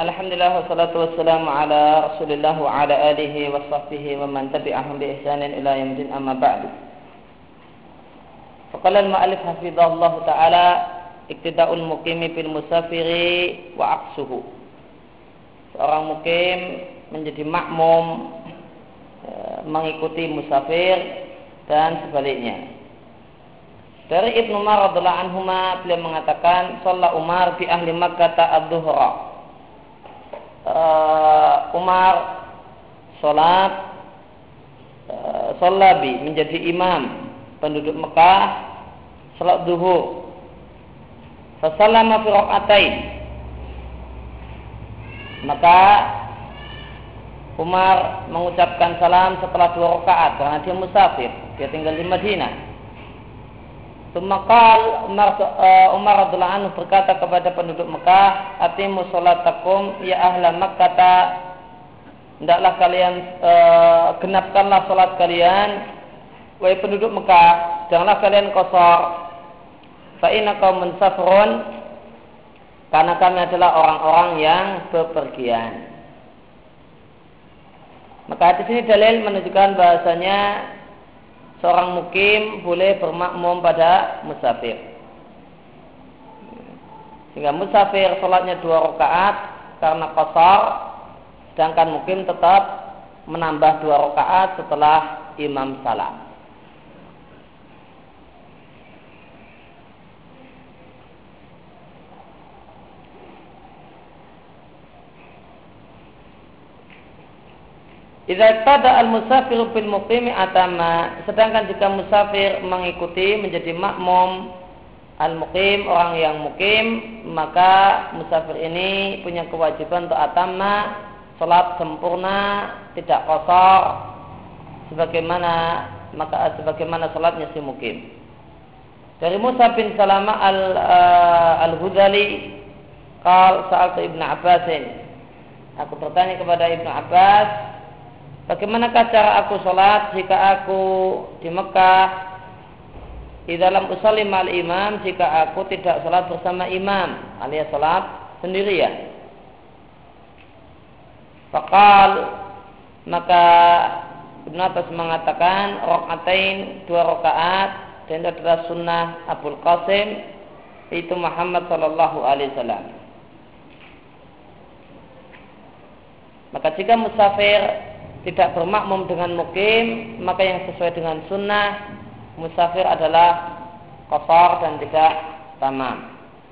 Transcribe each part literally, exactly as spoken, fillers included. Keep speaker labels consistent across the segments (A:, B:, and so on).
A: Alhamdulillah wassalatu wassalamu ala Rasulillah wa ala alihi wa sahbihi wa man tabi'ahum bi ihsanin ila yaumil amma ba'du. Faqala al-mu'allif hafizahullah ta'ala iktida'ul muqimi bil musafiri wa aqsuhu. Seorang mukim menjadi makmum mengikuti musafir dan sebaliknya. Dari Ibnu Umar radhiyallahu anhuma beliau mengatakan shalla Umar bi ahli Makkah ad-dhuhra. Uh, Umar sholat uh, sholabi menjadi imam penduduk Mekah sholat zuhur. Fasallama fi rakaatain, maka Umar mengucapkan salam setelah dua rakaat karena dia musafir, dia tinggal di Madinah. Tumakal Umar uh, Umar radhiyallahu anhu berkata kepada penduduk Mekah, atimu sholatakum ya ahla Makkah, hendaklah kalian uh, genapkanlah salat kalian wahai penduduk Mekah, janganlah kalian qashar. Fa inna qaumun safrun, karena kami adalah orang-orang yang bepergian. Maka di sini dalil menunjukkan bahasanya seorang mukim boleh bermakmum pada musafir. Sehingga musafir sholatnya dua rakaat karena qashar, sedangkan mukim tetap menambah dua rakaat setelah imam salam. Idza tada al-musafiru bil muqimi atama, sedangkan jika musafir mengikuti menjadi makmum al-muqim, orang yang mukim, maka musafir ini punya kewajiban untuk atama, salat sempurna, tidak qashar, sebagaimana maka sebagaimana salatnya si mukim. Dari Musa bin Salamah al uh, al-Hudali, qal sa'altu Ibnu Abbasin, aku bertanya kepada Ibnu Abbas, bagaimanakah cara aku sholat jika aku di Mekah di dalam usalli ma'al imam, jika aku tidak sholat bersama imam alias sholat sendirian. Faqal, maka Ibnu Abbas mengatakan rakaatain, dua rakaat, dan itu adalah sunnah Abul Qasim, itu Muhammad sallallahu alaihi wasallam. Maka jika musafir tidak bermakmum dengan mukim, maka yang sesuai dengan sunnah musafir adalah qashar dan tidak tamam.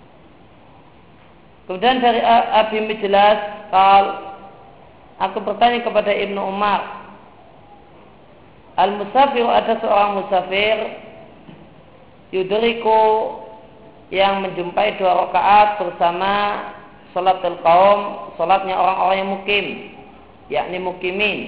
A: Kemudian dari Abi Mijlas, qal, aku bertanya kepada Ibnu Umar, al-musafir, ada seorang musafir yudriku, yang menjumpai dua rakaat bersama sholatul qaum, sholatnya orang-orang yang mukim, yakni mukimin.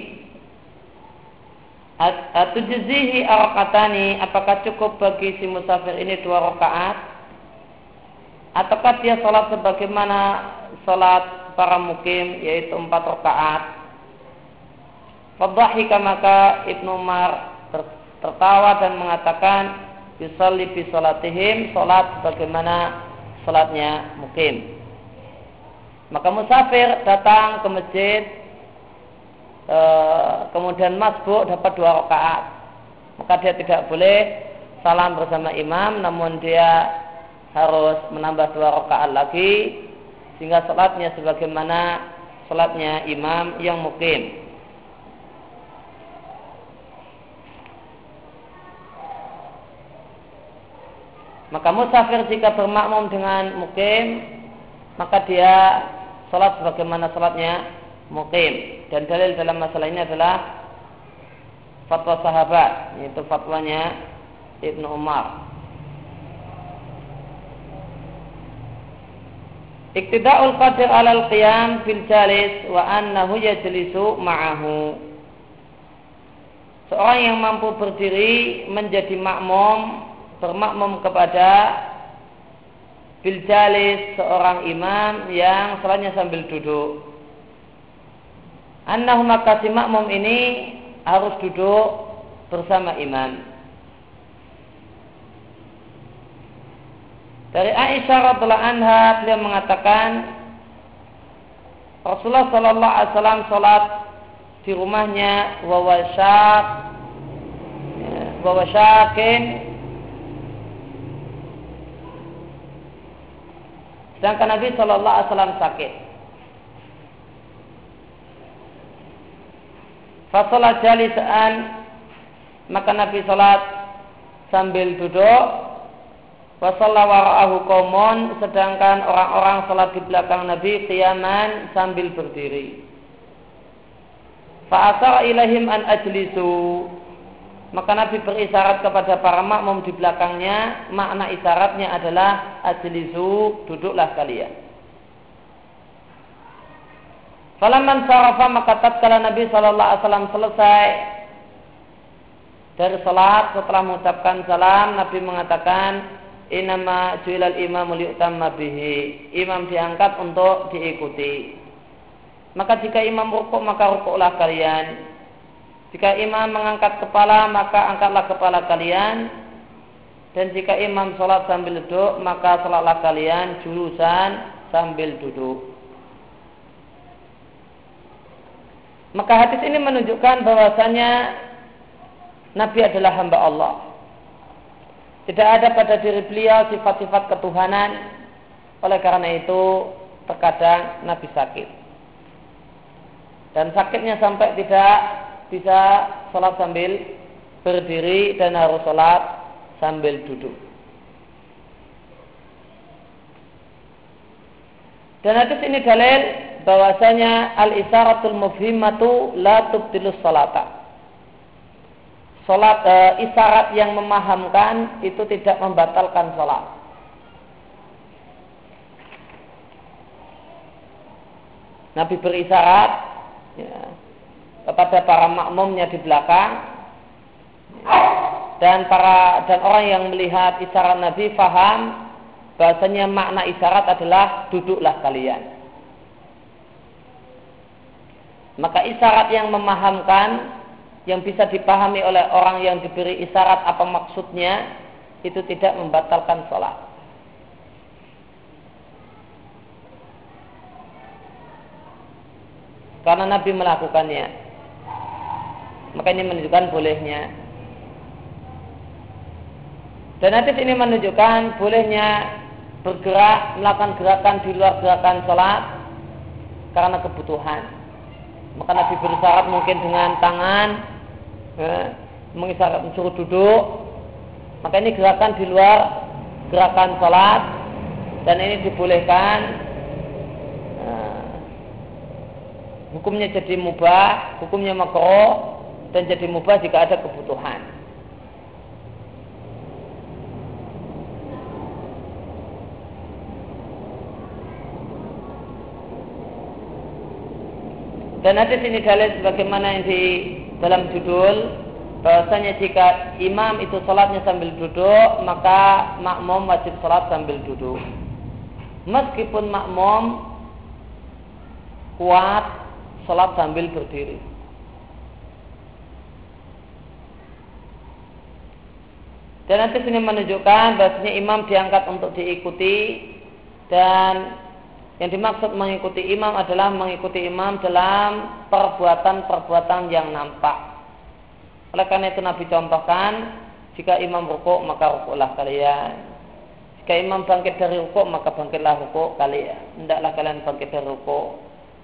A: Atujzihi arakatani, apakah cukup bagi si musafir ini dua rakaat, ataukah dia salat sebagaimana salat para mukim, yaitu empat rakaat? Fadhahika, maka Ibnu Umar tertawa dan mengatakan, yusalli bi salatihim, salat sebagaimana salatnya mukim. Maka musafir datang ke masjid, E, kemudian masbuk dapat dua rakaat, maka dia tidak boleh salam bersama imam, namun dia harus menambah dua rakaat lagi sehingga salatnya sebagaimana salatnya imam yang mukim. Maka musafir jika bermakmum dengan mukim, maka dia salat sebagaimana salatnya mukim. Dan dalil dalam masalah ini adalah fatwa sahabat, yaitu fatwanya Ibnu Umar. Iktida'ul qadir 'alal qiyam fil jalis wa annahu yajlisu ma'ahu. Seorang yang mampu berdiri menjadi makmum, bermakmum kepada bil jalis, seorang imam yang salatnya sambil duduk. Annahu, maka si makmum ini harus duduk bersama imam. Dari Aisyah radhiyallahu anha, beliau mengatakan, Rasulullah Shallallahu Alaihi Wasallam sholat di rumahnya wawasyak wawasyakin, sedangkan Nabi Shallallahu Alaihi Wasallam sakit. Fasolat jalisan, maka Nabi sholat sambil duduk. Wasalla wara'ahu qaumun, sedangkan orang-orang sholat di belakang Nabi qiyaman sambil berdiri. Fa'asara ilaihim an ajlisu, maka Nabi berisyarat kepada para makmum di belakangnya. Makna isyaratnya adalah ajlisu, duduklah kalian. Falamman sarafa, maka tatkala Nabi Shallallahu Alaihi Wasallam selesai dari salat, setelah mengucapkan salam, Nabi mengatakan, Innama ju'ilal imamu liyutamma bihi, imam diangkat untuk diikuti. Maka jika imam rukuk, maka rukuklah kalian. Jika imam mengangkat kepala, maka angkatlah kepala kalian. Dan jika imam sholat sambil duduk, maka sholatlah kalian julusan sambil duduk. Maka hadis ini menunjukkan bahwasanya Nabi adalah hamba Allah. Tidak ada pada diri beliau sifat-sifat ketuhanan. Oleh karena itu terkadang Nabi sakit, dan sakitnya sampai tidak bisa sholat sambil berdiri dan harus sholat sambil duduk. Dan hadis ini dalil bahwasanya al-isyaratul mufhimatu la tubtilus salata. Salat e, isyarat yang memahamkan itu tidak membatalkan salat. Nabi berisyarat ya, kepada para makmumnya di belakang, dan para dan orang yang melihat isyarat Nabi faham bahasanya makna isyarat adalah duduklah kalian. Maka isyarat yang memahamkan, yang bisa dipahami oleh orang yang diberi isyarat apa maksudnya, itu tidak membatalkan sholat. Karena Nabi melakukannya, maka ini menunjukkan bolehnya. Dan hadis ini menunjukkan bolehnya bergerak, melakukan gerakan di luar gerakan sholat karena kebutuhan. Maka Nabi berisyarat mungkin dengan tangan, ya, mengisyarat menyuruh duduk. Maka ini gerakan di luar gerakan sholat, dan ini dibolehkan. Nah, hukumnya jadi mubah, hukumnya makruh, dan jadi mubah jika ada kebutuhan. Dan hadis ini dalil sebagaimana yang di dalam judul, bahwasanya jika imam itu salatnya sambil duduk, maka makmum wajib salat sambil duduk. Meskipun makmum kuat salat sambil berdiri. Dan hadis ini menunjukkan bahwasanya imam diangkat untuk diikuti, dan yang dimaksud mengikuti imam adalah mengikuti imam dalam perbuatan-perbuatan yang nampak. Oleh karena itu Nabi contohkan, jika imam rukuk maka rukuklah kalian. Jika imam bangkit dari rukuk maka bangkitlah rukuk kalian. Hendaklah kalian bangkit dari rukuk.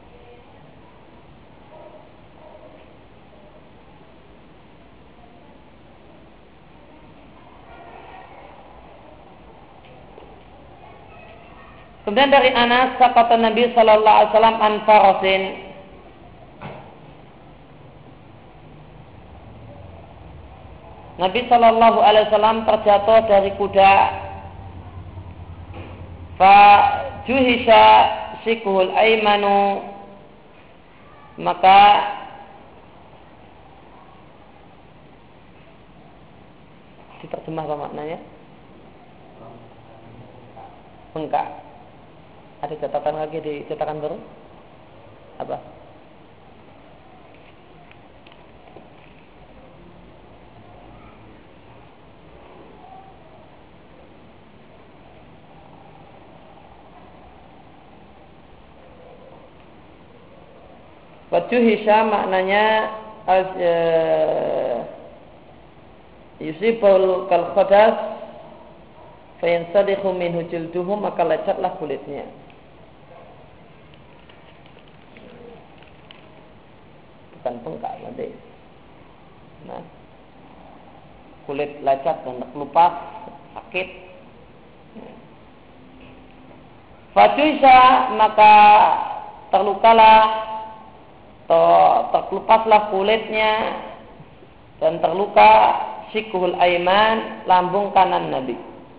A: Kemudian dari Anas, kata Nabi Sallallahu Alaihi Wasallam an farasin, Nabi Sallallahu Alaihi Wasallam terjatuh dari kuda. Fa juhisha sikuhul aimanu, maka diterjemah apa maknanya? Bengkak. Ada cetakan lagi di cetakan baru? Apa? Wajuhisha maknanya uh, yusibul kal khadas fayansadikhu minhu jilduhu, maka lecatlah kulitnya. Bukan bengkak nanti. Nah, kulit lecet dan terkelupas, sakit. Fajuhisha, maka terlukalah atau terkelupaslah kulitnya dan terluka sikuhul aiman, lambung kanan Nabi.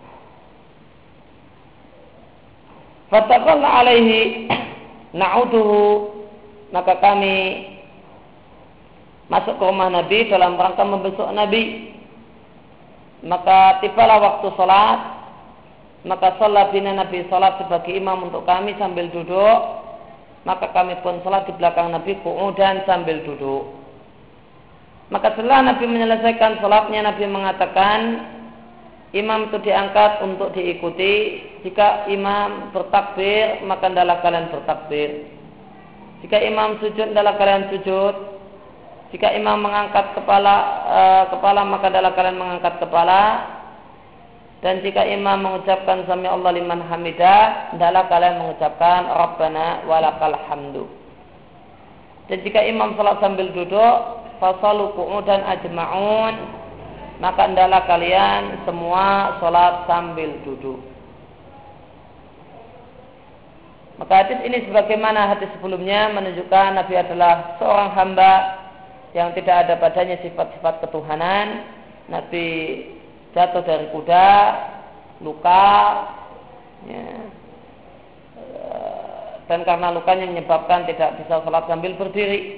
A: Fataqalla alaihi na'uduhu, maka kami masuk ke rumah Nabi dalam rangka membesuk Nabi. Maka tibalah waktu sholat, maka sholat bina Nabi, sholat sebagai imam untuk kami sambil duduk. Maka kami pun sholat di belakang Nabi qu'udan sambil duduk. Maka setelah Nabi menyelesaikan sholatnya, Nabi mengatakan imam itu diangkat untuk diikuti. Jika imam bertakbir, maka hendaklah kalian bertakbir. Jika imam sujud, hendaklah kalian sujud. Jika imam mengangkat kepala uh, kepala maka hendaklah kalian mengangkat kepala. Dan jika imam mengucapkan sami Allah liman hamidah, hendaklah kalian mengucapkan Rabbana walakal hamdu. Dan jika imam salat sambil duduk, fasalu qu'udan ajma'un, maka hendaklah kalian semua salat sambil duduk. Maka hadis ini sebagaimana hadis sebelumnya menunjukkan Nabi adalah seorang hamba yang tidak ada padanya sifat-sifat ketuhanan. Nabi jatuh dari kuda, luka, ya, dan karena lukanya menyebabkan tidak bisa sholat sambil berdiri.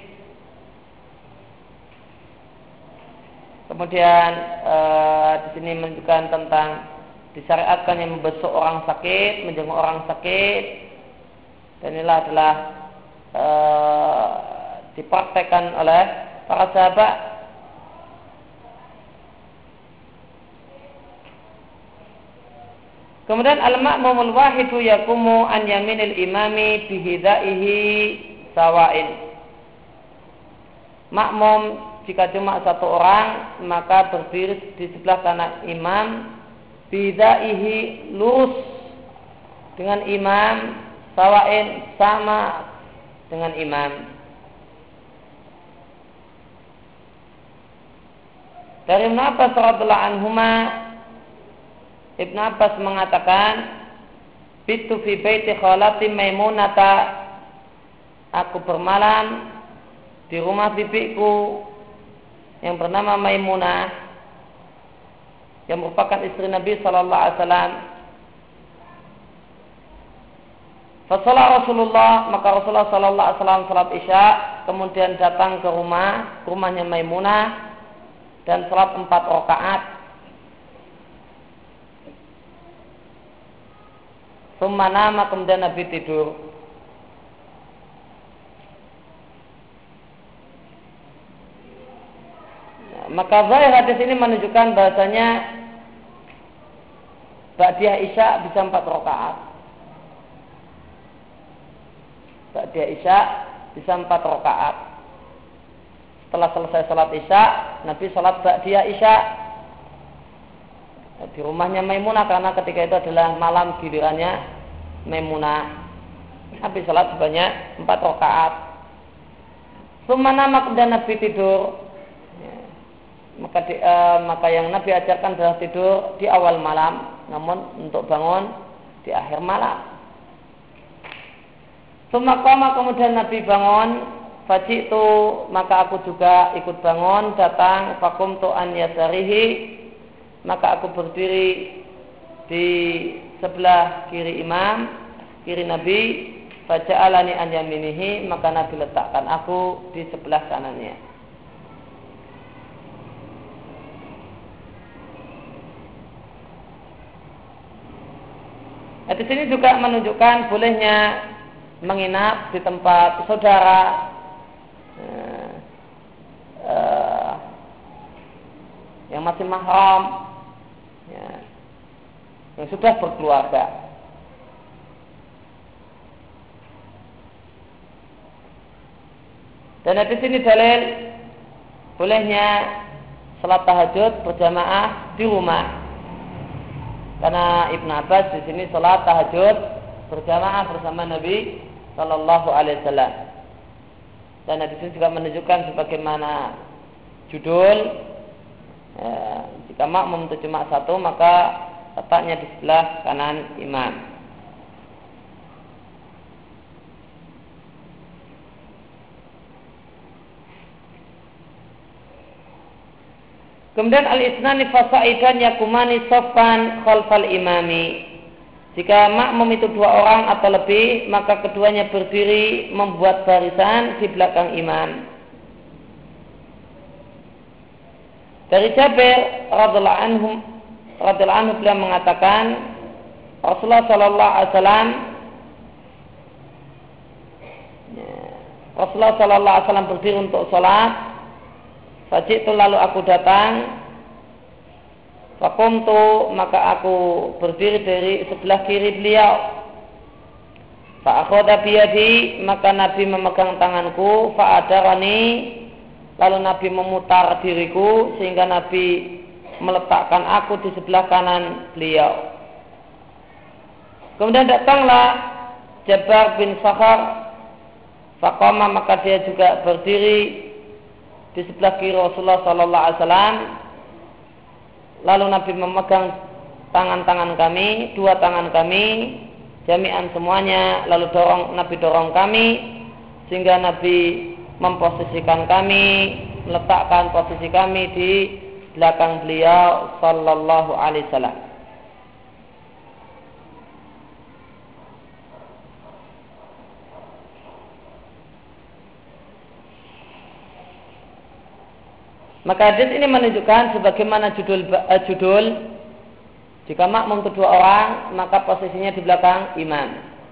A: Kemudian eh, di sini menunjukkan tentang disyariatkan yang membesuk orang sakit, menjenguk orang sakit, dan inilah adalah eh, dipraktekkan oleh para sahabat. Kemudian al-ma'mumul wahidu yakumu an yaminil imami bihidaihi sawain. Makmum jika cuma satu orang, maka berdiri di sebelah kanan imam bihidaihi, lurus dengan imam, sawain, sama dengan imam. Dari Ibnu Abbas radhiyallahu anhuma, Ibnu Abbas mengatakan, bitu fi baiti khalati Maimunata, aku bermalam di rumah bibiku yang bernama Maimunah, yang merupakan istri Nabi sallallahu alaihi wasallam. Fasalah Rasulullah, maka Rasulullah sallallahu alaihi wasallam salat Isya, kemudian datang ke rumah, rumahnya Maimunah, dan salat empat rakaat. Tsumma nama, kemudian Nabi tidur. Nah, maka zahir hadis ini menunjukkan bahasanya ba'diyah Isya bisa empat rakaat. Ba'diyah Isya bisa empat rakaat. Setelah selesai salat Isya, Nabi salat ba'diyah Isya di rumahnya Maimunah, karena ketika itu adalah malam gilirannya Maimunah. Nabi salat sebanyak empat rakaat. Tsumma nama, kemudian Nabi tidur. Ya. Maka di, uh, maka yang Nabi ajarkan adalah tidur di awal malam, namun untuk bangun di akhir malam. Tsumma qama, kemudian Nabi bangun. Faji'tu, maka aku juga ikut bangun, datang. Faqumtu an yasarihi, maka aku berdiri di sebelah kiri imam, kiri Nabi. Faja'alani an yaminihi, maka Nabi letakkan aku di sebelah kanannya. Nah, di sini juga menunjukkan bolehnya menginap di tempat saudara, uh, uh, yang masih mahram, ya, yang sudah berkeluarga. Dan di sini dalil bolehnya salat tahajud berjamaah di rumah. Karena Ibnu Abbas di sini salat tahajud berjamaah bersama Nabi Shallallahu Alaihi Wasallam. Dan di sini juga menunjukkan sebagaimana judul, ya, jika makmum itu cuma satu maka letaknya di sebelah kanan imam. Kemudian al-isnani fasaidan yakumani soffan khalfal imami. Jika makmum itu dua orang atau lebih, maka keduanya berdiri membuat barisan di belakang imam. Dari Jabir radhiyallahu anhu radhiyallahu anhu beliau mengatakan Rasulullah sallallahu alaihi wasallam Rasulullah sallallahu alaihi wasallam berdiri untuk salat. Fajitu lalu aku datang, fakumtu maka aku berdiri dari sebelah kiri beliau. Fa'akhoda biyadi maka Nabi memegang tanganku, fa'adarani lalu Nabi memutar diriku sehingga Nabi meletakkan aku di sebelah kanan beliau. Kemudian datanglah Jabbar bin Sakhar, faqama maka dia juga berdiri di sebelah kiri Rasulullah Sallallahu Alaihi Wasallam. Lalu Nabi memegang tangan-tangan kami, dua tangan kami, jami'an semuanya. Lalu dorong Nabi dorong kami sehingga Nabi memposisikan kami, meletakkan posisi kami di belakang beliau Sallallahu Alaihi Wasallam. Maka hadis ini menunjukkan sebagaimana judul uh, judul jika makmum kedua orang maka posisinya di belakang imam.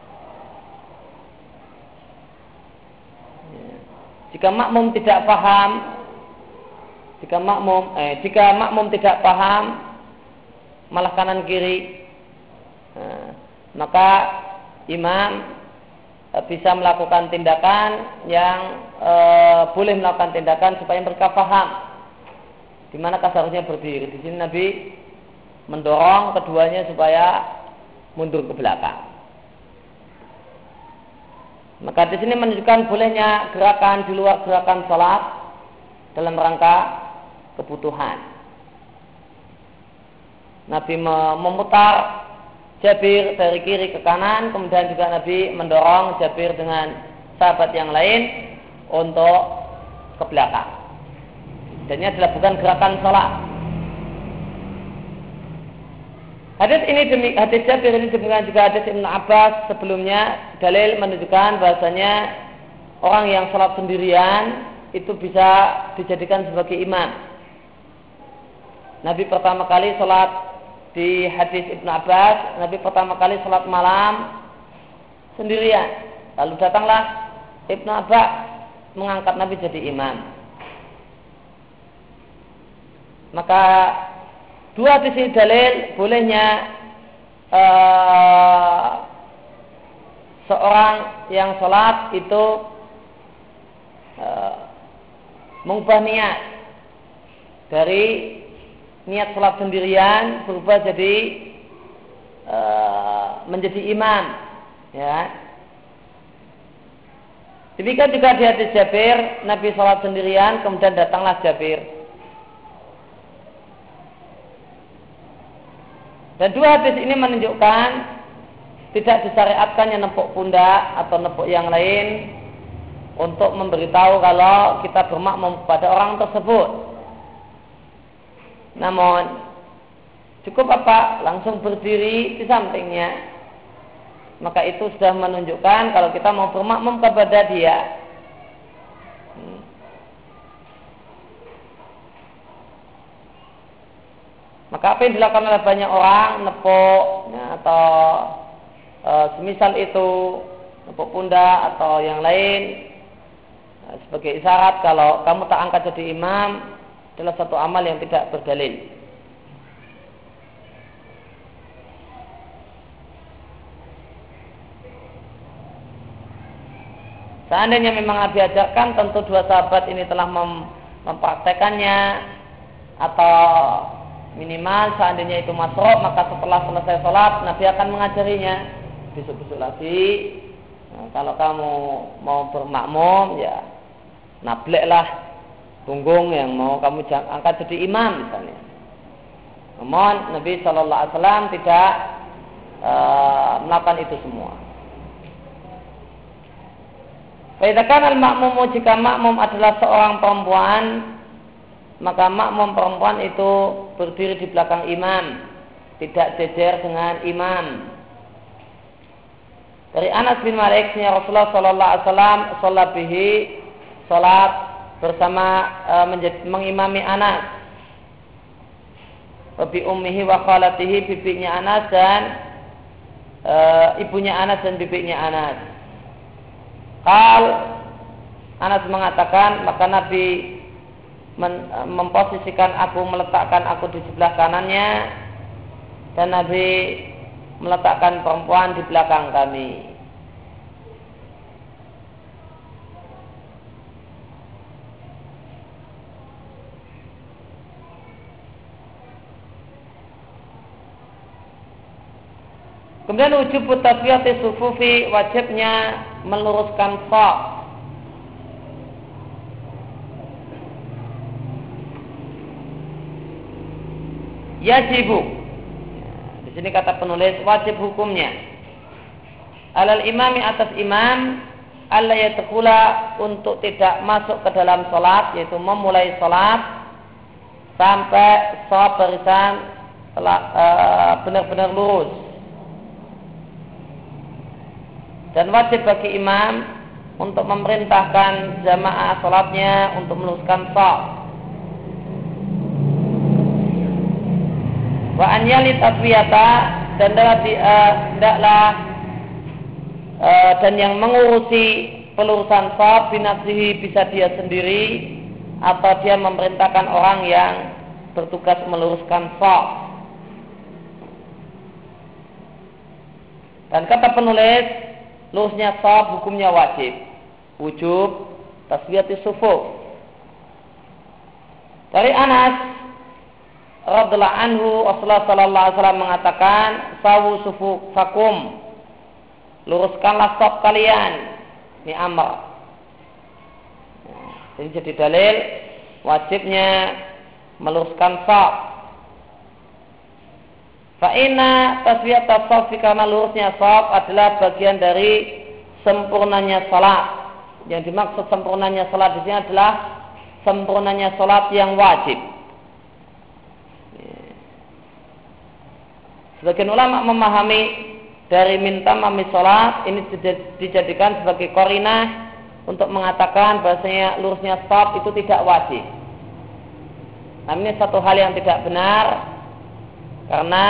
A: Jika makmum tidak paham, jika makmum eh, jika makmum tidak paham malah kanan kiri, nah, maka imam eh, bisa melakukan tindakan yang eh, boleh melakukan tindakan supaya mereka paham di mana seharusnya berdiri. Di sini Nabi mendorong keduanya supaya mundur ke belakang. Maka di sini menunjukkan bolehnya gerakan di luar gerakan salat dalam rangka kebutuhan. Nabi memutar Jabir dari kiri ke kanan, kemudian juga Nabi mendorong Jabir dengan sahabat yang lain untuk ke belakang. Dan ini adalah bukan gerakan salat. Hadis ini demi hadis Jabir ini demikian juga hadis Ibnu Abbas sebelumnya dalil menunjukkan bahasanya orang yang salat sendirian itu bisa dijadikan sebagai imam. Nabi pertama kali salat di hadis Ibnu Abbas, Nabi pertama kali salat malam sendirian. Lalu datanglah Ibnu Abbas mengangkat Nabi jadi imam. Maka dua di sini dalil bolehnya uh, seorang yang sholat itu uh, mengubah niat dari niat sholat sendirian berubah jadi uh, menjadi imam, ya. Demikian juga di hadis Jabir, Nabi sholat sendirian kemudian datanglah Jabir. Dan dua hadis ini menunjukkan tidak disyariatkannya nepuk pundak atau nepuk yang lain untuk memberitahu kalau kita bermakmum kepada orang tersebut. Namun cukup apa? Langsung berdiri di sampingnya. Maka itu sudah menunjukkan kalau kita mau bermakmum kepada dia. Maka apa yang dilakukan oleh banyak orang, nepuk ya, atau e, semisal itu nepuk pundak atau yang lain e, sebagai isyarat kalau kamu tak angkat jadi imam adalah satu amal yang tidak berdalil. Seandainya memang Nabi ajarkan, tentu dua sahabat ini telah mem- mempraktekannya, atau minimal seandainya itu masuk, maka setelah selesai sholat Nabi akan mengajarinya. Besok-besok lagi, nah, kalau kamu mau bermakmum, ya nableklah punggung yang mau kamu angkat jadi imam misalnya. Namun Nabi Shallallahu Alaihi Wasallam tidak uh, melakukan itu semua. Fa'idakan al-makmumu, jika makmum adalah seorang perempuan, maka makmum perempuan itu berdiri di belakang imam, tidak jejer dengan imam. Dari Anas bin Malik, Rasulullah Sallallahu Alaihi Wasallam sholat bihi, sholat bersama e, menjadi, mengimami Anas, bi ummihi wa khalatihi, bibinya Anas dan e, ibunya Anas dan bibinya Anas. Kal Anas mengatakan, maka Nabi men, memposisikan aku, meletakkan aku di sebelah kanannya, dan Nabi meletakkan perempuan di belakang kami. Kemudian wujub tasfiyati sufufi, wajibnya meluruskan shaf. Yajibu, di sini kata penulis wajib hukumnya. Alal imami, atas imam, alla yadkhula, untuk tidak masuk ke dalam salat, yaitu memulai salat sampai shaf barisan telah uh, benar-benar lurus. Dan wajib bagi imam untuk memerintahkan jamaah salatnya untuk meluruskan shaf. Wa an yali taswiyata, dan hendaklah uh, uh, dan yang mengurusi pelurusan shaf binafsihi, bisa dia sendiri atau dia memerintahkan orang yang bertugas meluruskan shaf. Dan kata penulis, lurusnya shaf hukumnya wajib, wujub taswiyati sufuf. Dari Anas radhiyallahu anhu, Rasulullah sallallahu alaihi wasallam mengatakan, sawu sufufakum, luruskanlah shaf kalian. Ini amr. Jadi jadi dalil wajibnya meluruskan shaf. Fa'inna taswiyata shaf, karena lurusnya shaf adalah bagian dari sempurnanya salat. Yang dimaksud sempurnanya salat di sini adalah sempurnanya salat yang wajib. Sebagian ulama memahami dari minta mami salat ini dijadikan sebagai qarinah untuk mengatakan bahasanya lurusnya shaf itu tidak wajib. Nah, ini satu hal yang tidak benar. Karena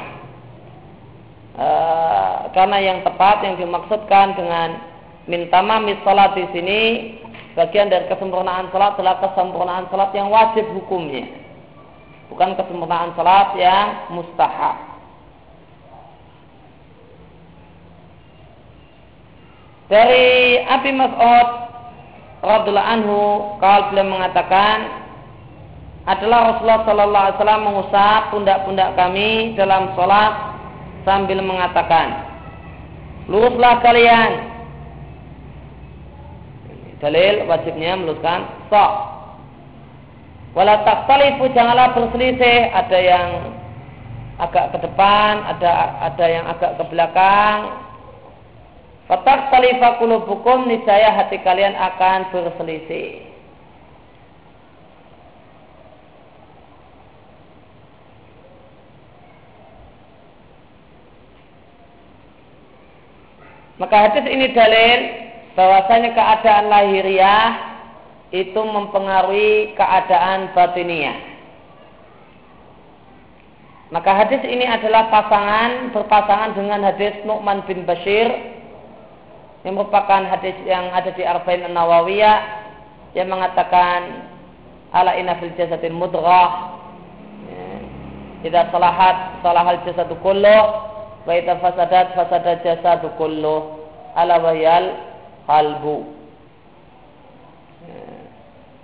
A: e, karena yang tepat yang dimaksudkan dengan min tamami salat di sini, bagian dari kesempurnaan salat adalah kesempurnaan salat yang wajib hukumnya, bukan kesempurnaan salat yang mustahab. Dari Abi Mas'ud radhiyallahu anhu, kalau beliau mengatakan, adalah Rasulullah sallallahu alaihi wasallam mengusap pundak-pundak kami dalam sholat sambil mengatakan, luruslah kalian. Dalil wajibnya meluruskan shaf. Wala taqtalifu, janganlah berselisih, ada yang agak ke depan, ada ada yang agak ke belakang. Fataqtalifa qulubukum, niscaya hati kalian akan berselisih. Maka hadis ini dalil bahwasanya keadaan lahiriah itu mempengaruhi keadaan batiniah. Maka hadis ini adalah pasangan berpasangan dengan hadis Nu'man bin Bashir yang merupakan hadis yang ada di Arba'in An-Nawawiyah yang mengatakan ala inna fil jasadil mudghah, idza salahat salahal jasadu kulluh wa idza fasadat fasadat jasadu kulluh ala wahyal qalbu.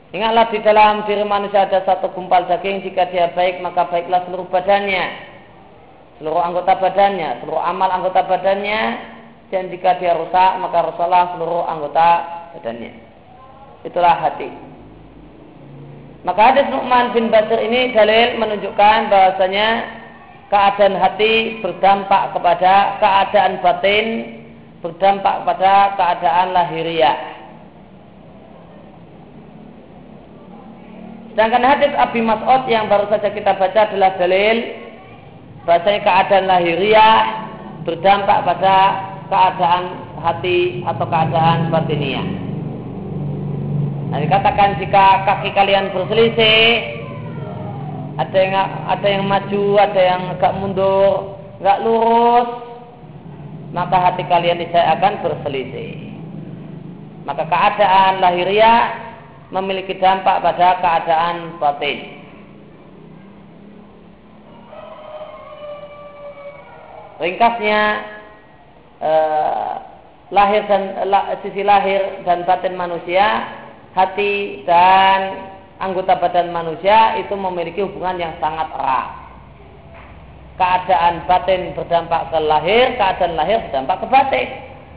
A: Ingatlah di dalam diri manusia ada satu gumpal daging, jika dia baik maka baiklah seluruh badannya, seluruh anggota badannya, seluruh amal anggota badannya, dan jika dia rusak maka rusaklah seluruh anggota badannya. Itulah hati. Maka hadis Nu'man bin Bashir ini dalil menunjukkan bahwasanya keadaan hati berdampak kepada keadaan batin, berdampak pada keadaan lahiriah. Sedangkan hadis Abi Mas'ud yang baru saja kita baca adalah dalil bahwasanya keadaan lahiriah berdampak pada keadaan hati atau keadaan batiniah. Nah, dikatakan jika kaki kalian berselisih, ada yang ada yang maju, ada yang agak mundur, nggak lurus, maka hati kalian niscaya akan berselisih. Maka keadaan lahiriah memiliki dampak pada keadaan batin. Ringkasnya, eh, lahir dan lah, sisi lahir dan batin manusia, hati dan anggota badan manusia itu memiliki hubungan yang sangat erat. Keadaan batin berdampak ke lahir, keadaan lahir berdampak ke batin.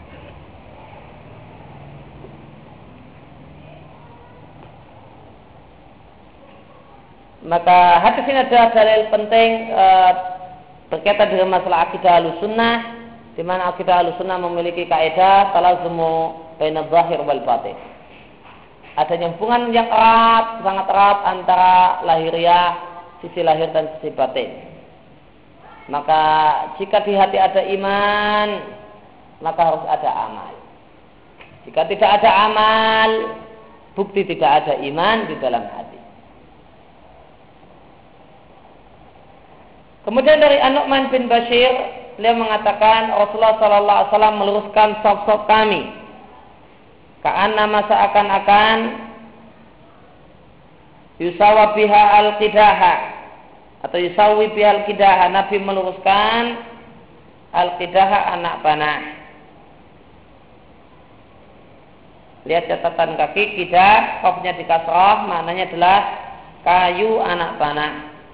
A: Maka hadis ini adalah dalil penting e, berkaitan dengan masalah akidah Ahlussunnah, di mana akidah Ahlussunnah memiliki kaidah talazumu baina dzahir wal batin. Adanya hubungan yang erat, sangat erat antara lahiriah, sisi lahir dan sisi batin. Maka jika di hati ada iman, maka harus ada amal. Jika tidak ada amal, bukti tidak ada iman di dalam hati. Kemudian dari An-Nu'man bin Bashir, beliau mengatakan Rasulullah sallallahu alaihi wasallam meluruskan saf-saf kami. Ka'anna seakan-akan yusawa biha al-qidaha atau yusawi biha al-qidaha. Nabi meluruskan al-qidaha anak panah. Lihat catatan kaki, qidah, qafnya di kasrah, maknanya adalah kayu anak panah.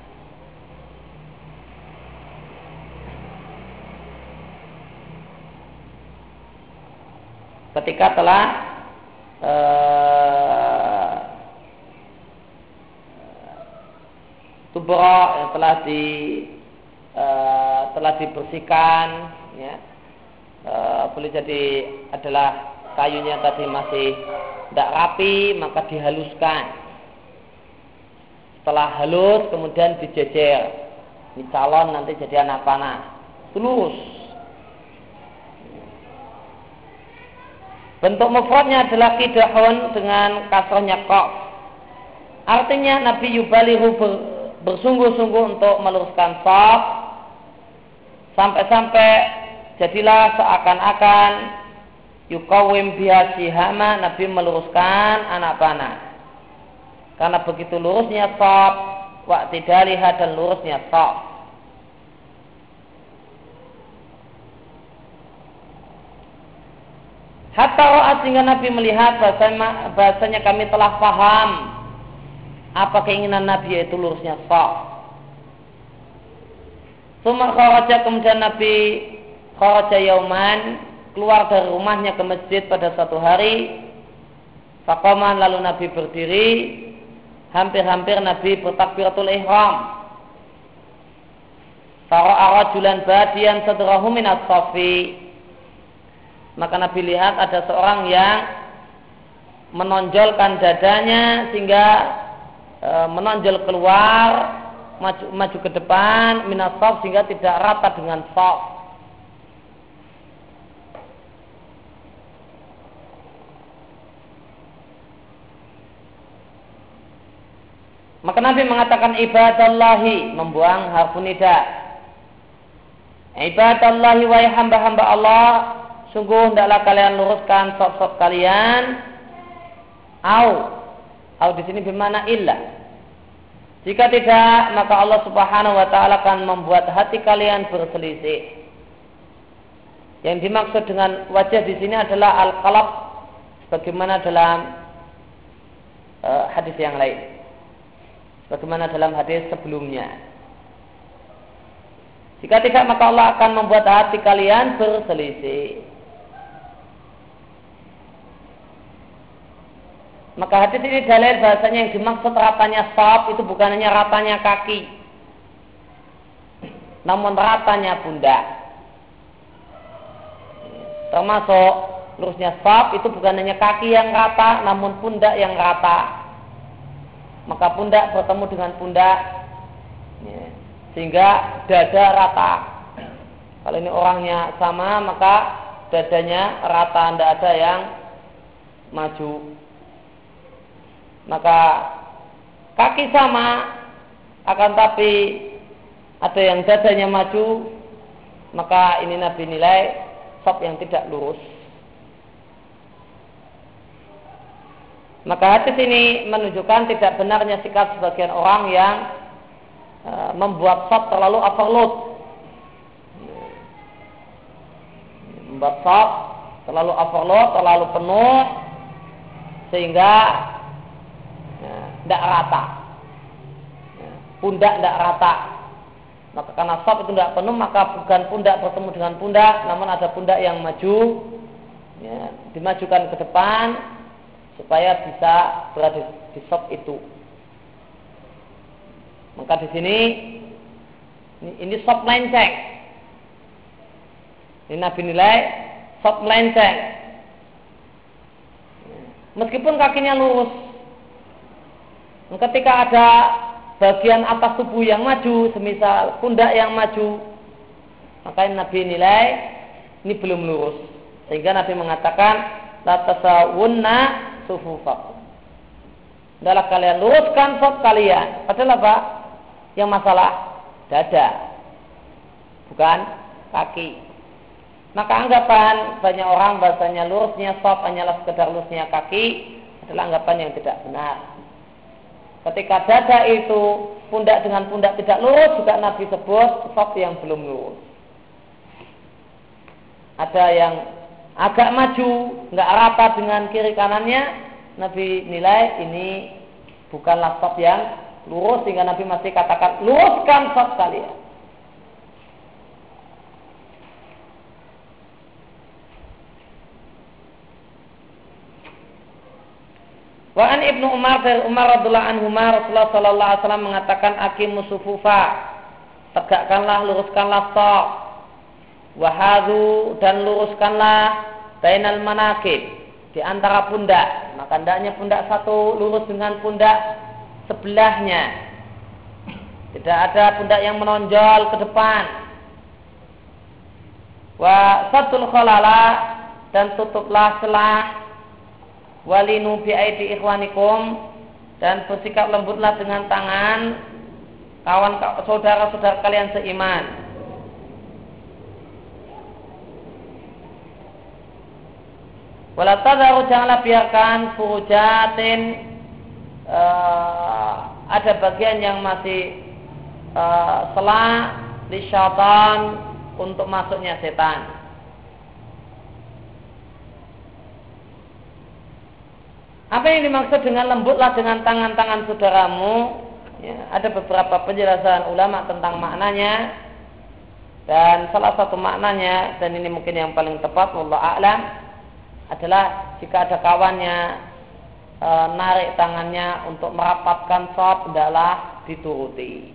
A: Ketika telah uh, tubra yang telah di uh, telah dibersihkan, ya, uh, boleh jadi adalah kayunya tadi masih tidak rapi, maka dihaluskan. Setelah halus kemudian dijejer. Ini calon nanti jadi anak panah. Tulus. Bentuk mufradnya adalah qidahun dengan kasrahnya qaf. Artinya Nabi yubalihu ber, bersungguh-sungguh untuk meluruskan shaf sampai-sampai jadilah seakan-akan yukawim biha sihama, Nabi meluruskan anak panah. Karena begitu lurusnya shaf, wa'tidaliha dan lurusnya shaf. Hatta ro'at sehingga Nabi melihat bahasanya, bahasanya kami telah paham apa keinginan Nabi, yaitu lurusnya shaf. Summa kharaja, kemudian Nabi kharaja yauman, keluar dari rumahnya ke masjid pada suatu hari. Faqaman, lalu Nabi berdiri, hampir-hampir Nabi bertakbiratul ihram. Fara'a rajulan badiyan sadrahu min as-safi, maka Nabi lihat ada seorang yang menonjolkan dadanya sehingga e, menonjol keluar, maju, maju ke depan minas shaf sehingga tidak rata dengan shaf. Maka Nabi mengatakan ibadallahi, membuang harfun nida. Ibadallahi, wahai hamba-hamba Allah, sungguh hendaklah kalian luruskan shaf-shaf kalian. Au, au di sini bermakna illa. Jika tidak, maka Allah Subhanahu wa taala akan membuat hati kalian berselisih. Yang dimaksud dengan wajah di sini adalah al-qalb, sebagaimana dalam uh, hadis yang lain. Bagaimana dalam hadis sebelumnya. Jika tidak, maka Allah akan membuat hati kalian berselisih. Maka hadis ini dalil bahasanya yang dimaksud ratanya shaf itu bukan hanya ratanya kaki, namun ratanya pundak. Termasuk lurusnya shaf itu bukan hanya kaki yang rata, namun pundak yang rata. Maka pundak bertemu dengan pundak, ya, sehingga dada rata. Kalau ini orangnya sama, maka dadanya rata, tidak ada yang maju. Maka kaki sama, akan tapi ada yang dadanya maju, maka ini Nabi nilai shaf yang tidak lurus. Maka hadis ini menunjukkan tidak benarnya sikap sebagian orang yang e, membuat shaf terlalu overload, membuat shaf terlalu overload, terlalu penuh sehingga tidak ya, rata, ya, pundak tidak rata. Maka karena shaf itu tidak penuh, maka bukan pundak bertemu dengan pundak, namun ada pundak yang maju, ya, dimajukan ke depan supaya bisa berada di shaf itu. Maka di sini ini, ini shaf melenceng. Ini Nabi nilai shaf melenceng. Meskipun kakinya lurus, ketika ada bagian atas tubuh yang maju, semisal pundak yang maju, maka ini Nabi nilai ini belum lurus. Sehingga Nabi mengatakan la tasawunna sufufakum. Adalah kalian luruskan shaf kalian. Padahal apa? Yang masalah dada, bukan kaki. Maka anggapan banyak orang bahasanya lurusnya shaf hanyalah sekedar lurusnya kaki adalah anggapan yang tidak benar. Ketika dada itu pundak dengan pundak tidak lurus, juga Nabi sebut shaf yang belum lurus. Ada yang agak maju, nggak rata dengan kiri kanannya, Nabi nilai ini bukanlah shaf yang lurus, sehingga Nabi masih katakan luruskan shaf kalian. Wa an Ibnu Umar dari Umar radhiyallahu anhu, Rasulullah sallallahu alaihi wasallam mengatakan aqimus sufufa, tegakkanlah, luruskanlah shaf. Wahadu, dan luruskanlah bainal manakib, di antara pundak. Maka hendaknya pundak satu lurus dengan pundak sebelahnya. Tidak ada pundak yang menonjol ke depan. Wa satul khalala, dan tutuplah celah. Walinu bi aidi ikhwanikum, dan bersikap lembutlah dengan tangan kawan saudara-saudara kalian seiman. Wala tadharu, janganlah biarkan furujatin, uh, ada bagian yang masih uh, selah li syaitan, untuk masuknya setan. Apa yang dimaksud dengan lembutlah dengan tangan-tangan saudaramu? Ya, ada beberapa penjelasan ulama tentang maknanya, dan salah satu maknanya, dan ini mungkin yang paling tepat, wallahu a'lam, adalah jika ada kawannya e, narik tangannya untuk merapatkan shaf, adalah dituruti.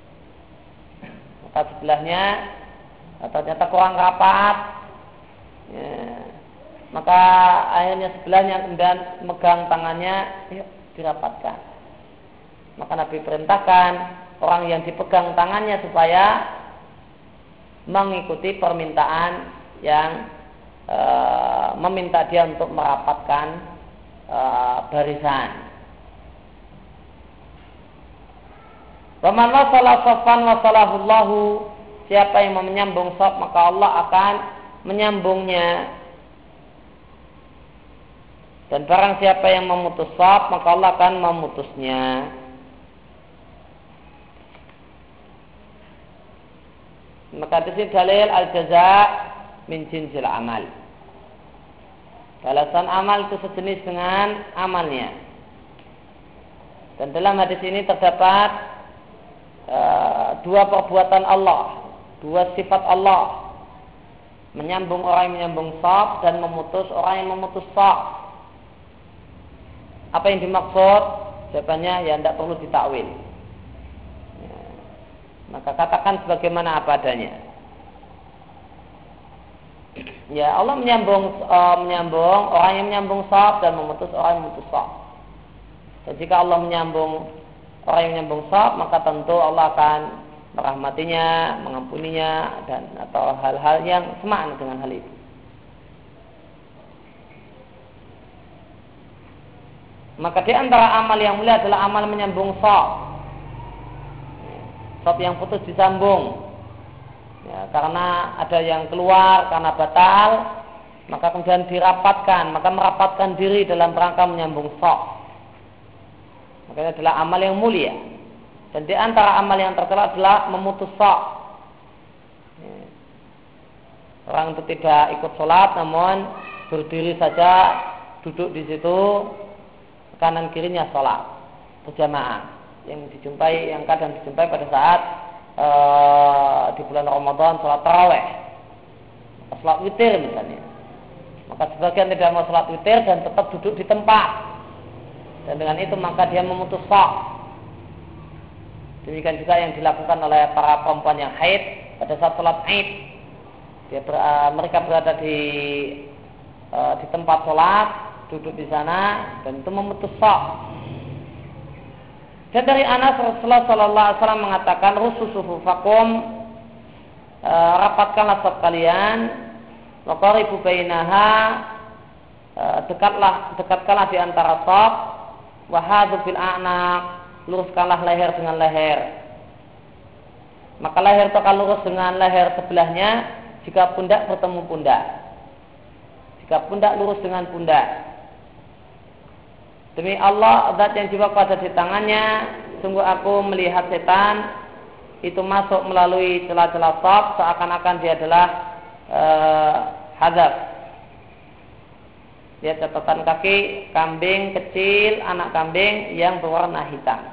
A: Maka sebelahnya ternyata kurang rapat, ya, maka akhirnya sebelahnya kemudian megang tangannya, yuk dirapatkan. Maka Nabi perintahkan orang yang dipegang tangannya supaya mengikuti permintaan yang E, meminta dia untuk merapatkan e, barisan. Waman wasala shafan wasalahullahu, siapa yang menyambung shaf maka Allah akan menyambungnya, dan barang siapa yang memutus shaf maka Allah akan memutusnya. Maka di sini dalil al-jaza' min jinsil amal. Balasan amal itu sejenis dengan amalnya. Dan dalam hadis ini terdapat uh, dua perbuatan Allah, dua sifat Allah, menyambung orang yang menyambung shaf dan memutus orang yang memutus shaf. Apa yang dimaksud? Jawabannya ya tidak perlu ditakwil. Ya. Maka katakan sebagaimana apa adanya. Ya, Allah menyambung uh, menyambung orang yang menyambung shaf dan memutus orang yang memutus shaf. Dan jika Allah menyambung orang yang menyambung shaf, maka tentu Allah akan merahmatinya, mengampuninya, dan atau hal-hal yang semakna dengan hal itu. Maka di antara amal yang mulia adalah amal menyambung shaf. Shaf yang putus disambung. Ya, karena ada yang keluar karena batal, maka kemudian dirapatkan, maka merapatkan diri dalam rangka menyambung shaf. Makanya adalah amal yang mulia. Dan di antara amal yang tercela adalah memutus shaf. Ya. Orang itu tidak ikut sholat, namun berdiri saja, duduk di situ, kanan kirinya sholat berjamaah, yang dijumpai, yang kadang dijumpai pada saat Uh, di bulan Ramadan sholat taraweh, sholat witir misalnya. Maka sebagian tidak mau sholat witir dan tetap duduk di tempat, dan dengan itu maka dia memutus shaf. Demikian juga yang dilakukan oleh para perempuan yang haid pada saat sholat Id. Dia ber, uh, mereka berada di uh, di tempat sholat, duduk di sana, dan itu memutus shaf. Dan dari Anas, Rasulullah Sallallahu Alaihi Wasallam mengatakan, rususuhu fakum, e, rapatkanlah shaf kalian, waqaribu bainaha, e, dekatlah, dekatkanlah di antara shaf, wahadu fil a'naq, luruskanlah leher dengan leher. Maka leher itu akan lurus dengan leher sebelahnya jika pundak bertemu pundak. Jika pundak lurus dengan pundak. Demi Allah, zat yang jiwaku ada di tangannya, sungguh aku melihat setan itu masuk melalui celah-celah shaf seakan-akan dia adalah uh, hadaf. Dia catatan kaki kambing kecil, anak kambing yang berwarna hitam.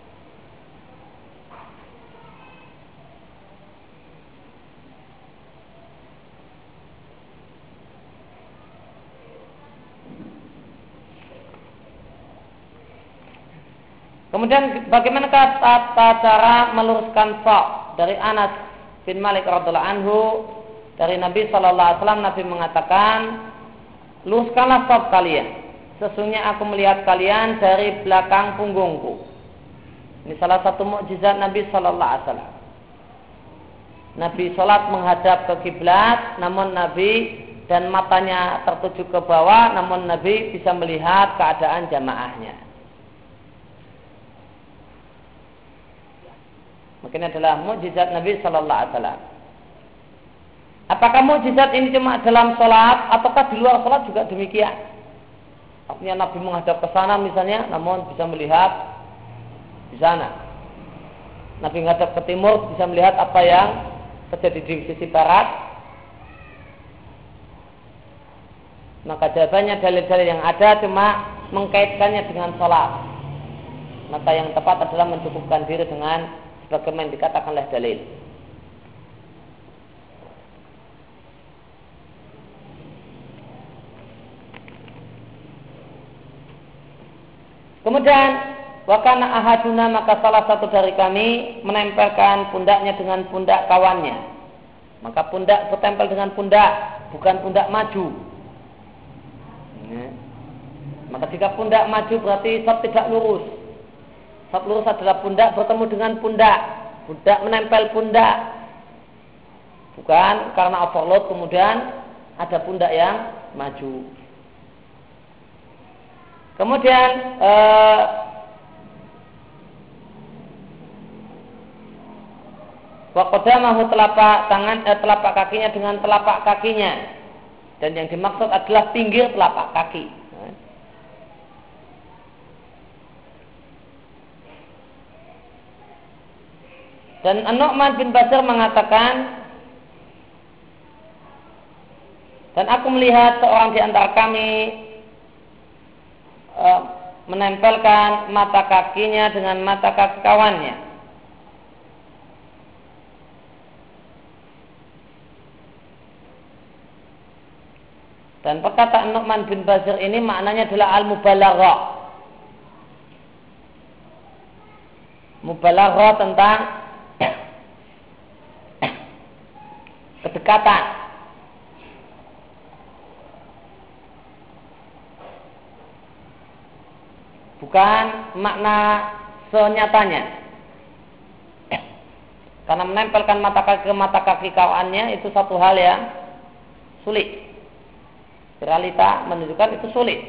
A: Kemudian bagaimana tata cara meluruskan shaf? Dari Anas bin Malik radhiyallahu anhu, dari Nabi sallallahu alaihi wasallam, Nabi mengatakan, luruskanlah shaf kalian. Sesungguhnya aku melihat kalian dari belakang punggungku. Ini salah satu mukjizat Nabi sallallahu alaihi wasallam. Nabi salat menghadap ke kiblat, namun Nabi dan matanya tertuju ke bawah, namun Nabi bisa melihat keadaan jamaahnya. Mungkin adalah mukjizat Nabi Sallallahu Alaihi Wasallam. Apakah mukjizat ini cuma dalam sholat ataukah di luar sholat juga demikian? Artinya Nabi menghadap ke sana misalnya, namun bisa melihat di sana. Nabi menghadap ke timur, bisa melihat apa yang terjadi di sisi barat. Maka jawabannya dalil-dalil yang ada cuma mengkaitkannya dengan sholat. Maka yang tepat adalah mencukupkan diri dengan sebagaimana dikatakan oleh dalil. Kemudian wakana ahaduna, maka salah satu dari kami menempelkan pundaknya dengan pundak kawannya. Maka pundak bertempel dengan pundak, bukan pundak maju. Maka jika pundak maju berarti shaf tidak lurus. Shaf lurus adalah pundak bertemu dengan pundak, pundak menempel pundak, bukan karena overload kemudian ada pundak yang maju. Kemudian eh, waqadamahu, telapak tangan eh, telapak kakinya dengan telapak kakinya, dan yang dimaksud adalah pinggir telapak kaki. Dan An-Nu'man bin Bashir mengatakan, dan aku melihat seorang di antara kami uh, menempelkan mata kakinya dengan mata kaki kawannya. Dan perkataan Nu'man bin Bashir ini maknanya adalah al-mubalaghah. Mubalaghah tentang kedekatan. Bukan makna senyatanya. Karena menempelkan mata kaki ke mata kaki kawannya itu satu hal yang sulit. Realita menunjukkan itu sulit.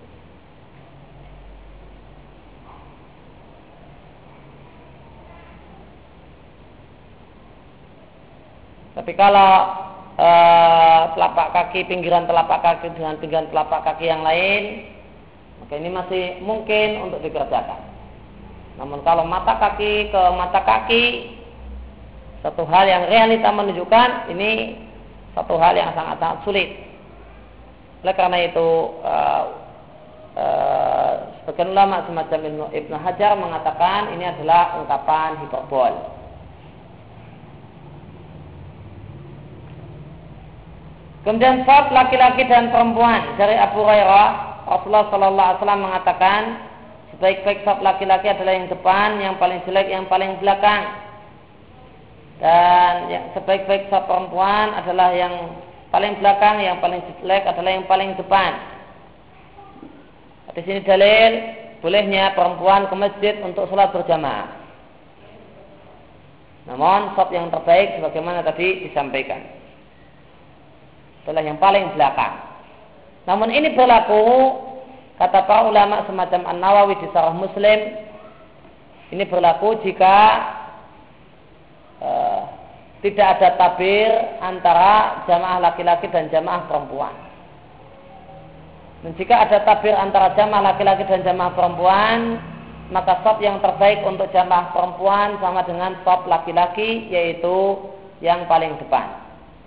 A: Tapi kalau e, telapak kaki, pinggiran telapak kaki dengan pinggiran telapak kaki yang lain, maka ini masih mungkin untuk dikerjakan. Namun kalau mata kaki ke mata kaki, satu hal yang realita menunjukkan ini satu hal yang sangat-sangat sulit. Oleh karena itu uh, uh, sebagian ulama semacam Ibnu Hajar mengatakan ini adalah ungkapan hiperbol. Kemudian saf laki-laki dan perempuan dari Abu Hurairah, Rasulullah Sallallahu Alaihi Wasallam mengatakan sebaik-baik saf laki-laki adalah yang depan, yang paling jelek yang paling belakang, dan yang sebaik-baik saf perempuan adalah yang paling belakang, yang paling jelek adalah yang paling depan. Di sini dalil bolehnya perempuan ke masjid untuk sholat berjamaah. Namun saf yang terbaik sebagaimana tadi disampaikan adalah yang paling belakang. Namun ini berlaku kata para ulama semacam An-Nawawi di Syarah Muslim, ini berlaku jika uh, tidak ada tabir antara jamaah laki-laki dan jamaah perempuan. Dan jika ada tabir antara jamaah laki-laki dan jamaah perempuan, maka shaf yang terbaik untuk jamaah perempuan sama dengan shaf laki-laki, yaitu yang paling depan.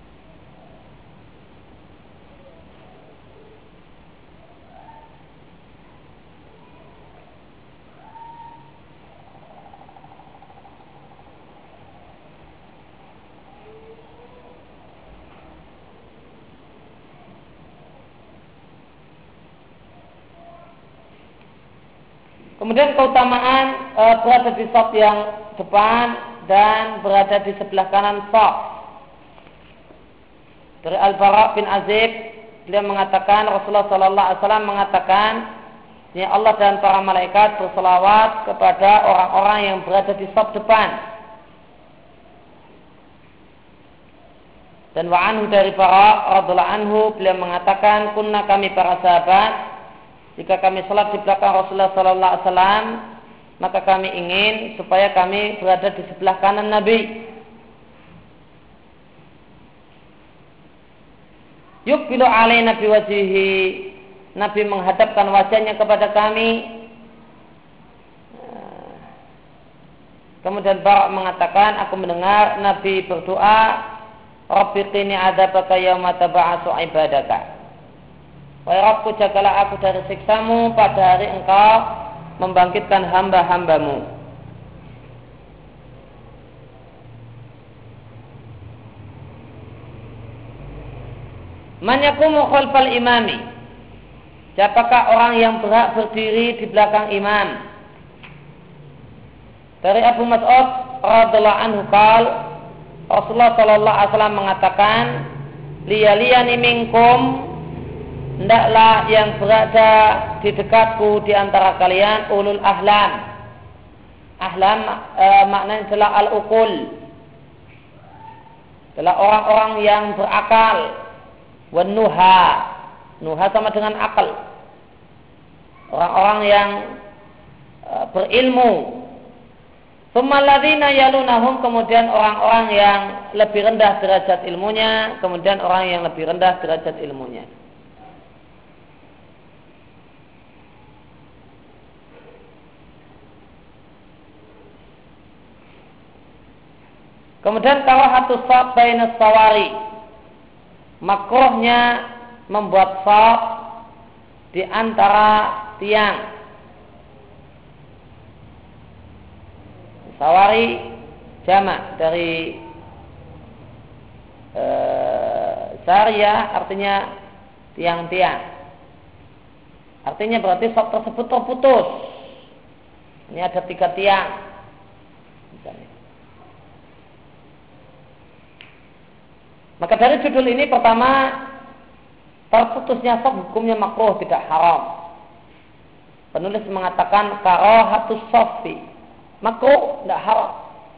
A: Kemudian keutamaan e, berada di shaf yang depan dan berada di sebelah kanan shaf. Dari Al-Bara bin Azib, beliau mengatakan Rasulullah Sallallahu Alaihi Wasallam mengatakan, ya Allah dan para malaikat berselawat kepada orang-orang yang berada di shaf depan. Dan wa'anhu dari Bara radhiallahu anhu, beliau mengatakan, kunna kami para sahabat, jika kami salat di belakang Rasulullah Sallallahu Alaihi Wasallam, maka kami ingin supaya kami berada di sebelah kanan Nabi. Yuqbilu alaina biwajhihi, Nabi menghadapkan wajahnya kepada kami. Kemudian Bara mengatakan, aku mendengar Nabi berdoa, Rabbi qini adzabaka yauma tab'atsu ibadaka. Wahai Rabbku, jagalah aku dari siksamu pada hari engkau membangkitkan hamba-hambamu. Man yaqumu khalfal imami, siapakah orang yang berhak berdiri di belakang imam? Dari Abu Mas'ud radhiyallahu anhu qaal, Rasulullah sallallahu alaihi wasallam mengatakan, liyaliyani minkum, hendaklah yang berada di dekatku di antara kalian ulul ahlam. Ahlam e, maknanya adalah al-uqul, adalah orang-orang yang berakal. Wan nuha, nuha sama dengan akal, orang-orang yang e, berilmu. Tsumma alladziina yalunahum, kemudian orang-orang yang lebih rendah derajat ilmunya, kemudian orang yang lebih rendah derajat ilmunya. Kemudian karahatus shaf bainas sawari, makruhnya membuat shaf di antara tiang. Sawari jamak dari e, sariyah, artinya tiang-tiang. Artinya berarti shaf tersebut terputus. Ini ada tiga tiang misalnya. Maka dari judul ini pertama, terputusnya shaf hukumnya makruh, tidak haram. Penulis mengatakan karahatus shaffi, makruh, tidak haram.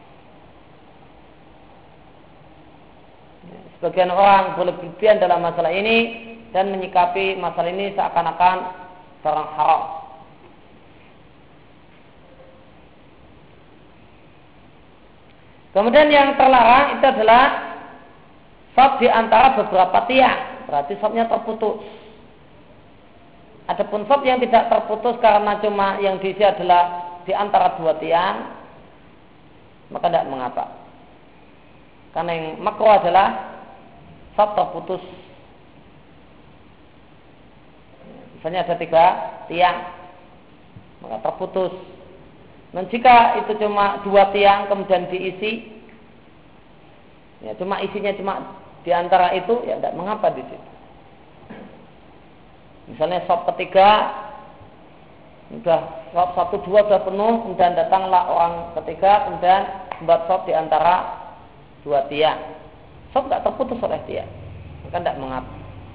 A: Sebagian orang berlebihan dalam masalah ini dan menyikapi masalah ini seakan-akan barang haram. Kemudian yang terlarang itu adalah shaf di antara beberapa tiang, berarti shafnya terputus. Adapun shaf yang tidak terputus karena cuma yang diisi adalah di antara dua tiang, maka tidak mengapa. Karena yang makruh adalah shaf terputus. Misalnya ada tiga tiang, maka terputus. Dan jika itu cuma dua tiang kemudian diisi, ya cuma isinya cuma di antara itu, ya tidak mengapa di situ. Misalnya shaf ketiga, sudah shaf satu dua sudah penuh, kemudian datanglah orang ketiga, kemudian membuat shaf di antara dua tiang. Shaf tidak terputus oleh tiang, maka tidak mengapa.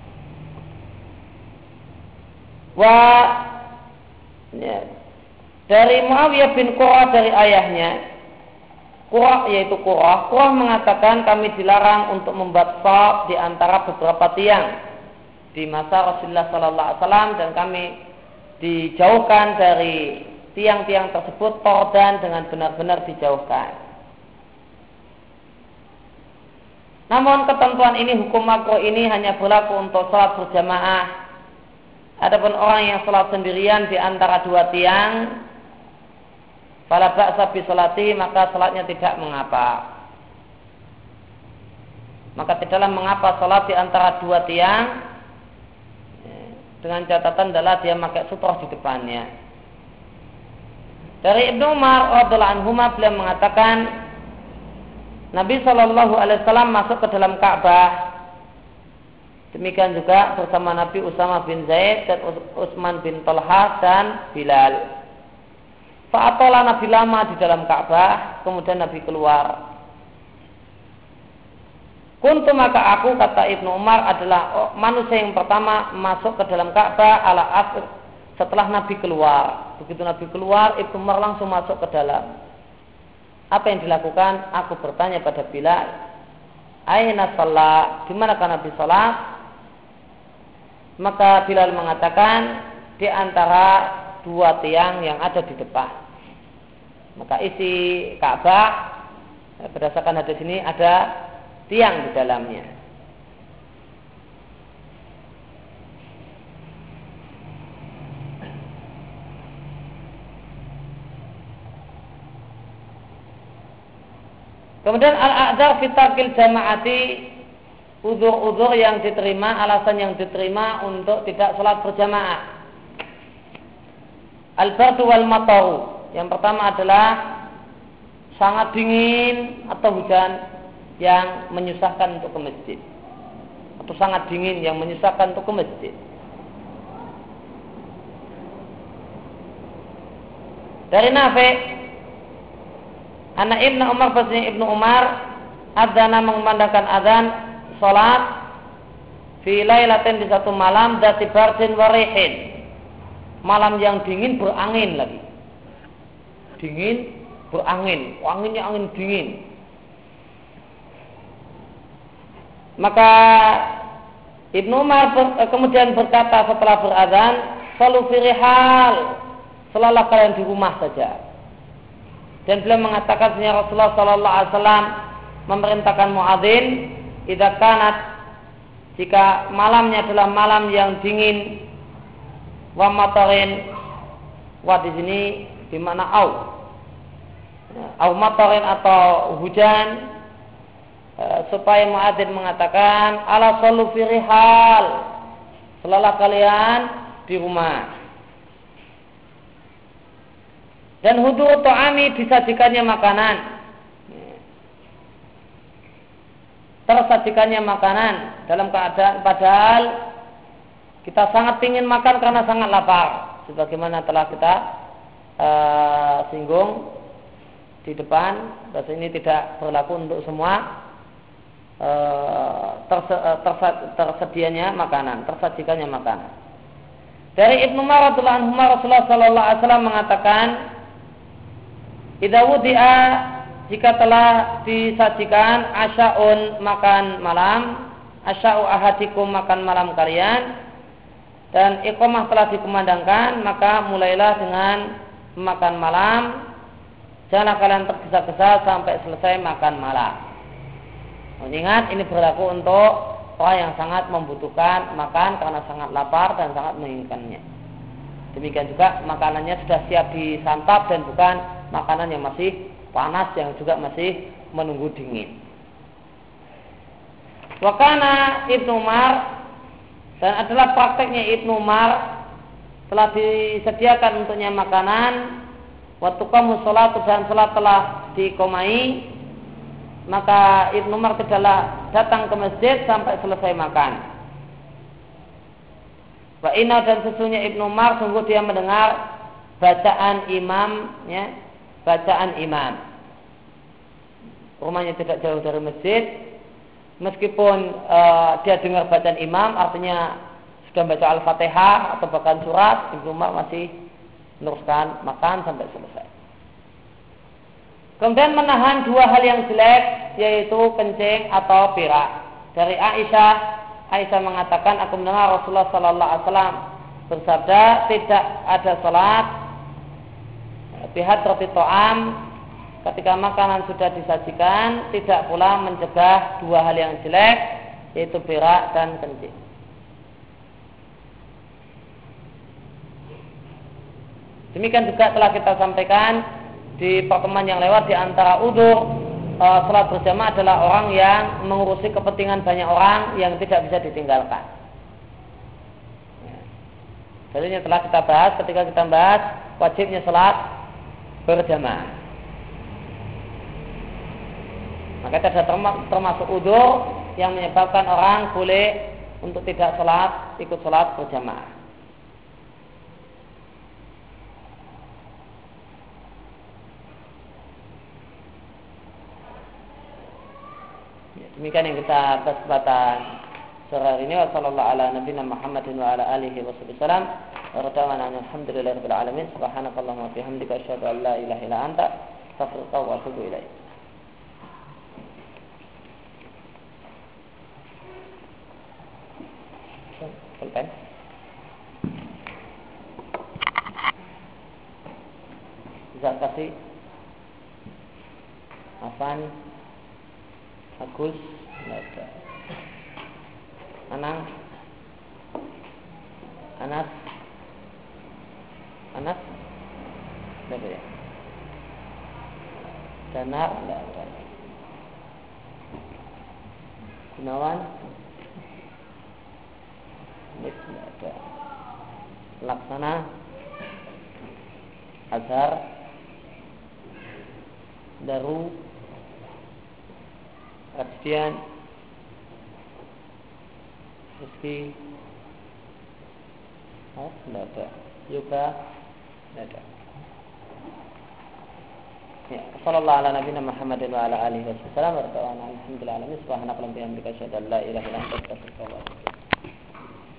A: Wah, ya, dari Muawiyah bin Qurrah dari ayahnya, Qurrah yaitu Qurrah, Qurrah mengatakan kami dilarang untuk membuat shaf di antara beberapa tiang di masa Rasulullah Sallallahu Alaihi Wasallam, dan kami dijauhkan dari tiang-tiang tersebut tordan, dengan benar-benar dijauhkan. Namun ketentuan ini, hukum makruh ini hanya berlaku untuk salat berjamaah. Adapun orang yang salat sendirian di antara dua tiang, fala ba'sa bi salati, maka salatnya tidak mengapa. Maka tidaklah mengapa salat di antara dua tiang, dengan catatan adalah dia pakai sutroh di depannya. Dari Ibnu Umar radhiyallahu anhu, beliau mengatakan Nabi Shallallahu Alaihi Wasallam masuk ke dalam Ka'bah. Demikian juga bersama Nabi Usama bin Zaid dan Utsman bin Talha dan Bilal. Fa'atola, Nabi lama di dalam Ka'bah, kemudian Nabi keluar. Kuntu, maka aku, kata Ibnu Umar, adalah manusia yang pertama masuk ke dalam Ka'bah ala asr, setelah Nabi keluar. Begitu Nabi keluar, Ibnu Umar langsung masuk ke dalam. Apa yang dilakukan? Aku bertanya pada Bilal, aina shalah, di manakah Nabi salat? Maka Bilal mengatakan di antara dua tiang yang ada di depan. Maka isi Ka'bah berdasarkan hadis ini ada tiang di dalamnya. Kemudian al-a'dzar fi tarkil jama'ati, uzur-uzur yang diterima, alasan yang diterima untuk tidak salat berjamaah. Al-bardu wal mataru, yang pertama adalah sangat dingin atau hujan yang menyusahkan untuk ke masjid, atau sangat dingin yang menyusahkan untuk ke masjid. Dari Nafi', anak Ibnu Umar, bahasanya Ibnu Umar adzana, mengumandangkan adzan salat fi lailatin, di satu malam, dzati bardin wa rihin, malam yang dingin berangin lagi, dingin berangin, anginnya angin dingin. Maka Ibnu Umar ber, kemudian berkata setelah berazan, salu fi rihal, selalah kalian di rumah saja. Dan beliau mengatakan sebenarnya Rasulullah Sallallahu Alaihi Wasallam memerintahkan muadzin, idza kanat, jika malamnya adalah malam yang dingin, wa matarin, wa di sini di mana au, au matarin atau hujan, supaya muadzin mengatakan ala sallu fi rihal, selalah kalian di rumah. Dan hudur ta'ami, disajikannya makanan. Tersajikannya makanan dalam keadaan padahal kita sangat ingin makan karena sangat lapar. Sebagaimana telah kita uh, singgung di depan, bahwa ini tidak berlaku untuk semua uh, terse, uh, tersa, tersedianya makanan, tersajikannya makanan. Dari Ibnu Umar radhiyallahu anhu, Rasulullah sallallahu alaihi wasallam mengatakan, idza wudi'a, jika telah disajikan asya'un, makan malam, asya'u ahadikum, makan malam kalian, dan iqamah telah dikumandangkan, maka mulailah dengan makan malam. Janganlah kalian tergesa-gesa sampai selesai makan malam. Ingat, ini berlaku untuk orang yang sangat membutuhkan makan karena sangat lapar dan sangat menginginkannya. Demikian juga makanannya sudah siap disantap dan bukan makanan yang masih panas yang juga masih menunggu dingin. Wakana Ibnu Umar, dan adalah prakteknya Ibnu Umar, telah disediakan untuknya makanan, waktu kamu sholat dan sholat telah dikomai, maka Ibnu Umar tidaklah datang ke masjid sampai selesai makan. Wa inna, dan sesungguhnya Ibnu Umar sungguh dia mendengar bacaan imam, ya, bacaan imam. Rumahnya tidak jauh dari masjid. Meskipun uh, dia dengar bacaan imam, artinya sudah baca Al-Fatihah atau bahkan surat, Ibnu Umar masih meneruskan makan sampai selesai. Kemudian menahan dua hal yang jelek, yaitu kencing atau pirak. Dari Aisyah, Aisyah mengatakan, aku mendengar Rasulullah sallallahu alaihi wasallam bersabda, tidak ada salat bihadrati ta'am, ketika makanan sudah disajikan, tidak pula mencegah dua hal yang jelek, yaitu pirak dan kencing. Demikian juga telah kita sampaikan di pertemuan yang lewat, di antara udzur e, salat berjamaah adalah orang yang mengurusi kepentingan banyak orang yang tidak bisa ditinggalkan. Jadi ini telah kita bahas ketika kita bahas wajibnya salat berjamaah. Maka itu ada termasuk udzur yang menyebabkan orang boleh untuk tidak salat, ikut salat berjamaah. Demikian yang kita bahas kesempatan sore hari ini. Wassallallahu ala nabiyina Muhammadin wa ala alihi wasallam. Wa radwana alhamdulillahirabbil alamin. Subhanakallahumma wa bihamdika asyhadu an la ilaha illa anta astaghfiruka wa atubu ilaik. Pulpen. Bisa kasih Afan, Agus, ada Anang, Anas, Anas, ada ya? Danar, tidak ada. Gunawan, tidak ada. Laksana, Azhar, Daru, Ardian, Rizki, oh, tidak ada. Yoga, tidak ada. Ya, sallallahu ala nabiyina Muhammadin wa ala alihi wasallam. Alhamdulillah, subhanakallahumma wa bihamdika asyhadu an la ilaha illa anta astaghfiruka wa atubu ilaik.